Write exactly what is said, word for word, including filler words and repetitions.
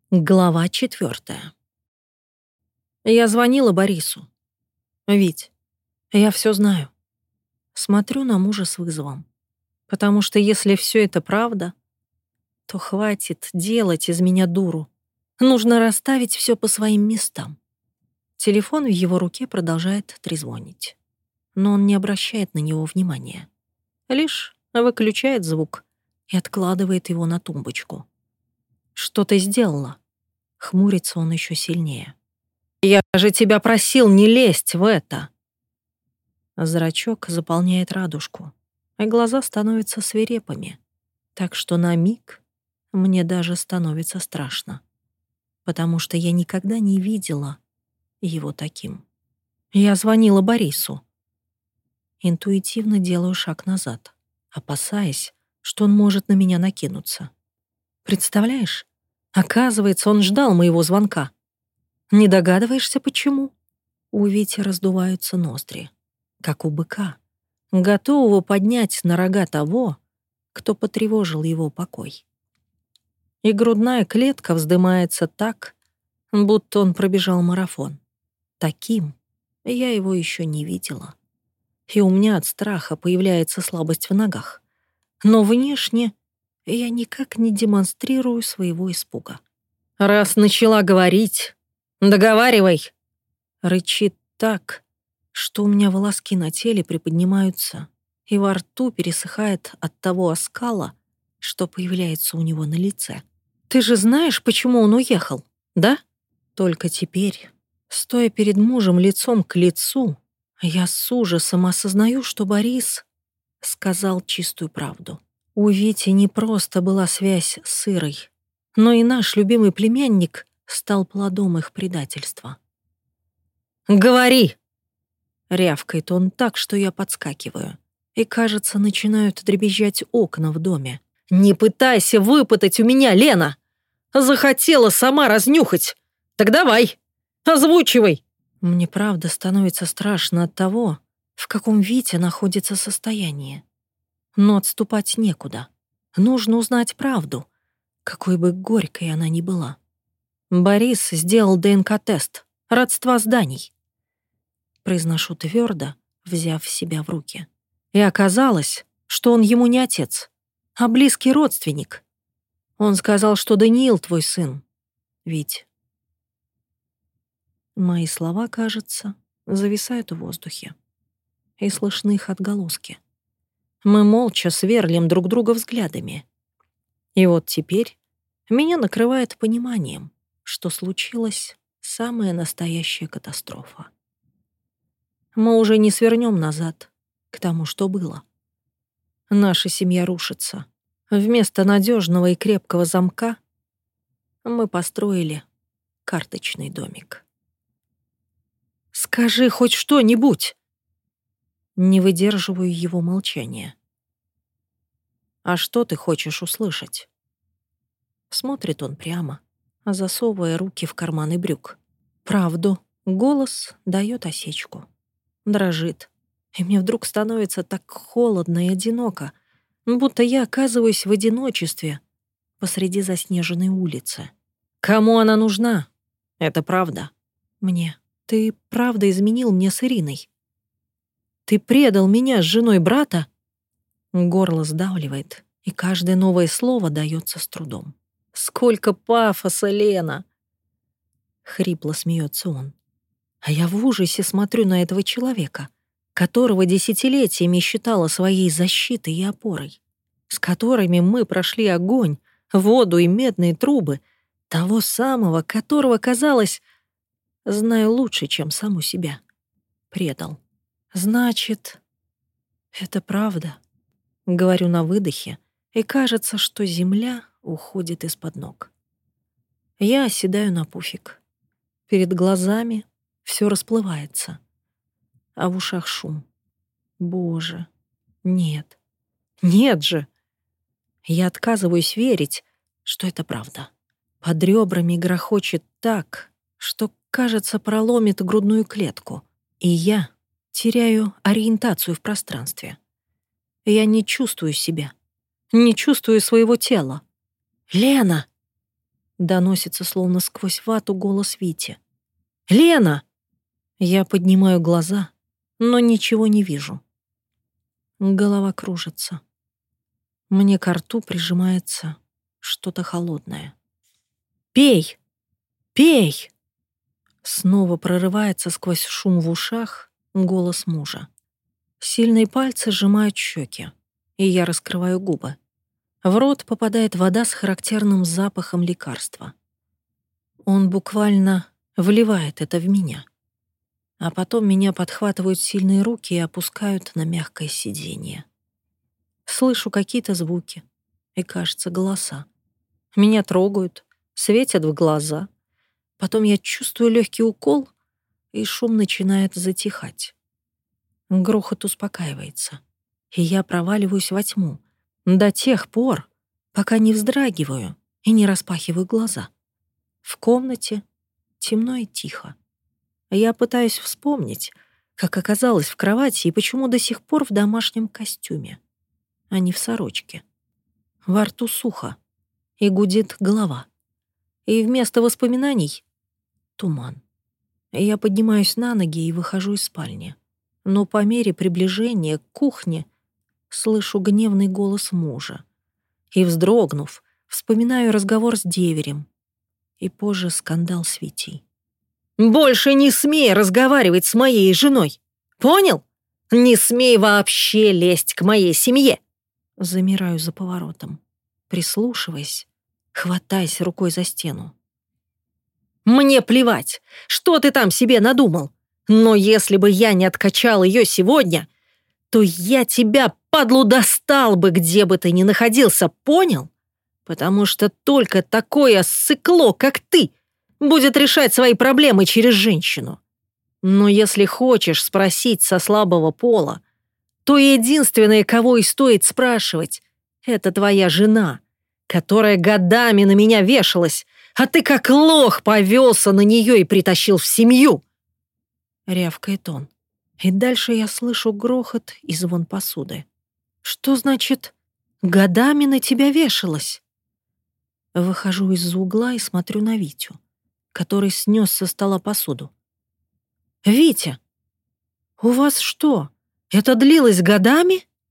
Глава четвертая. Я звонила Борису. Вить, я все знаю. Смотрю на мужа с вызовом. Потому что если все это правда, то хватит делать из меня дуру. Нужно расставить все по своим местам. Телефон в его руке продолжает трезвонить. Но он не обращает на него внимания. Лишь выключает звук и откладывает его на тумбочку. «Что ты сделала?» Хмурится он еще сильнее. «Я же тебя просил не лезть в это!» Зрачок заполняет радужку, а глаза становятся свирепыми, так что на миг мне даже становится страшно, потому что я никогда не видела его таким. Я звонила Борису. Интуитивно делаю шаг назад, опасаясь, что он может на меня накинуться. Представляешь? Оказывается, он ждал моего звонка. Не догадываешься, почему? У Вити раздуваются ноздри, как у быка, готового поднять на рога того, кто потревожил его покой. И грудная клетка вздымается так, будто он пробежал марафон. Таким я его еще не видела. И у меня от страха появляется слабость в ногах. Но внешне я никак не демонстрирую своего испуга. «Раз начала говорить, договаривай!» Рычит так, что у меня волоски на теле приподнимаются, и во рту пересыхает от того оскала, что появляется у него на лице. «Ты же знаешь, почему он уехал, да?» Только теперь, стоя перед мужем лицом к лицу, я с ужасом осознаю, что Борис сказал чистую правду. У Вити не просто была связь с Ирой, но и наш любимый племянник стал плодом их предательства. «Говори!» — рявкает он так, что я подскакиваю. И, кажется, начинают дребезжать окна в доме. «Не пытайся выпытать у меня, Лена! Захотела сама разнюхать! Так давай, озвучивай!» Мне правда становится страшно от того, в каком Витя находится состоянии. Но отступать некуда. Нужно узнать правду, какой бы горькой она ни была. Борис сделал ДНК-тест родства зданий. Произношу твердо, взяв себя в руки. И оказалось, что он ему не отец, а близкий родственник. Он сказал, что Даниил твой сын. Ведь мои слова, кажется, зависают в воздухе. И слышны их отголоски. Мы молча сверлим друг друга взглядами. И вот теперь меня накрывает пониманием, что случилась самая настоящая катастрофа. Мы уже не свернем назад к тому, что было. Наша семья рушится. Вместо надежного и крепкого замка мы построили карточный домик. «Скажи хоть что-нибудь!» Не выдерживаю его молчания. «А что ты хочешь услышать?» Смотрит он прямо, засовывая руки в карманы брюк. Правду. Голос дает осечку. Дрожит. И мне вдруг становится так холодно и одиноко, будто я оказываюсь в одиночестве посреди заснеженной улицы. Кому она нужна? Это правда. Мне. Ты правда изменил мне с Ириной? Ты предал меня с женой брата? Горло сдавливает, и каждое новое слово дается с трудом. Сколько пафоса, Лена! Хрипло смеется он. А я в ужасе смотрю на этого человека, которого десятилетиями считала своей защитой и опорой, с которыми мы прошли огонь, воду и медные трубы, того самого, которого, казалось, знаю лучше, чем саму себя. Предал. Значит, это правда. Говорю на выдохе, и кажется, что земля уходит из-под ног. Я оседаю на пуфик. Перед глазами все расплывается, а в ушах шум. Боже, нет, нет же! Я отказываюсь верить, что это правда. Под ребрами грохочет так, что, кажется, проломит грудную клетку, и я теряю ориентацию в пространстве. Я не чувствую себя, не чувствую своего тела. «Лена!» Доносится словно сквозь вату голос Вити. «Лена!» Я поднимаю глаза, но ничего не вижу. Голова кружится. Мне ко рту прижимается что-то холодное. «Пей! Пей!» Снова прорывается сквозь шум в ушах голос мужа. Сильные пальцы сжимают щеки, и я раскрываю губы. В рот попадает вода с характерным запахом лекарства. Он буквально вливает это в меня. А потом меня подхватывают сильные руки и опускают на мягкое сиденье. Слышу какие-то звуки и, кажется, голоса. Меня трогают, светят в глаза. Потом я чувствую легкий укол, и шум начинает затихать. Грохот успокаивается, и я проваливаюсь во тьму до тех пор, пока не вздрагиваю и не распахиваю глаза. В комнате темно и тихо. Я пытаюсь вспомнить, как оказалась в кровати и почему до сих пор в домашнем костюме, а не в сорочке. Во рту сухо, и гудит голова. И вместо воспоминаний — туман. Я поднимаюсь на ноги и выхожу из спальни. Но по мере приближения к кухне слышу гневный голос мужа. И, вздрогнув, вспоминаю разговор с деверем. И позже скандал с Витей. «Больше не смей разговаривать с моей женой! Понял? Не смей вообще лезть к моей семье!» Замираю за поворотом, прислушиваясь, хватаясь рукой за стену. «Мне плевать, что ты там себе надумал, но если бы я не откачал ее сегодня, то я тебя, падлу, достал бы, где бы ты ни находился, понял? Потому что только такое ссыкло, как ты, будет решать свои проблемы через женщину. Но если хочешь спросить со слабого пола, то единственное, кого и стоит спрашивать, это твоя жена, которая годами на меня вешалась, а ты как лох повелся на нее и притащил в семью!» Рявкает он. И дальше я слышу грохот и звон посуды. «Что значит, годами на тебя вешалась?» Выхожу из-за угла и смотрю на Витю, который снес со стола посуду. «Витя, у вас что, это длилось годами?»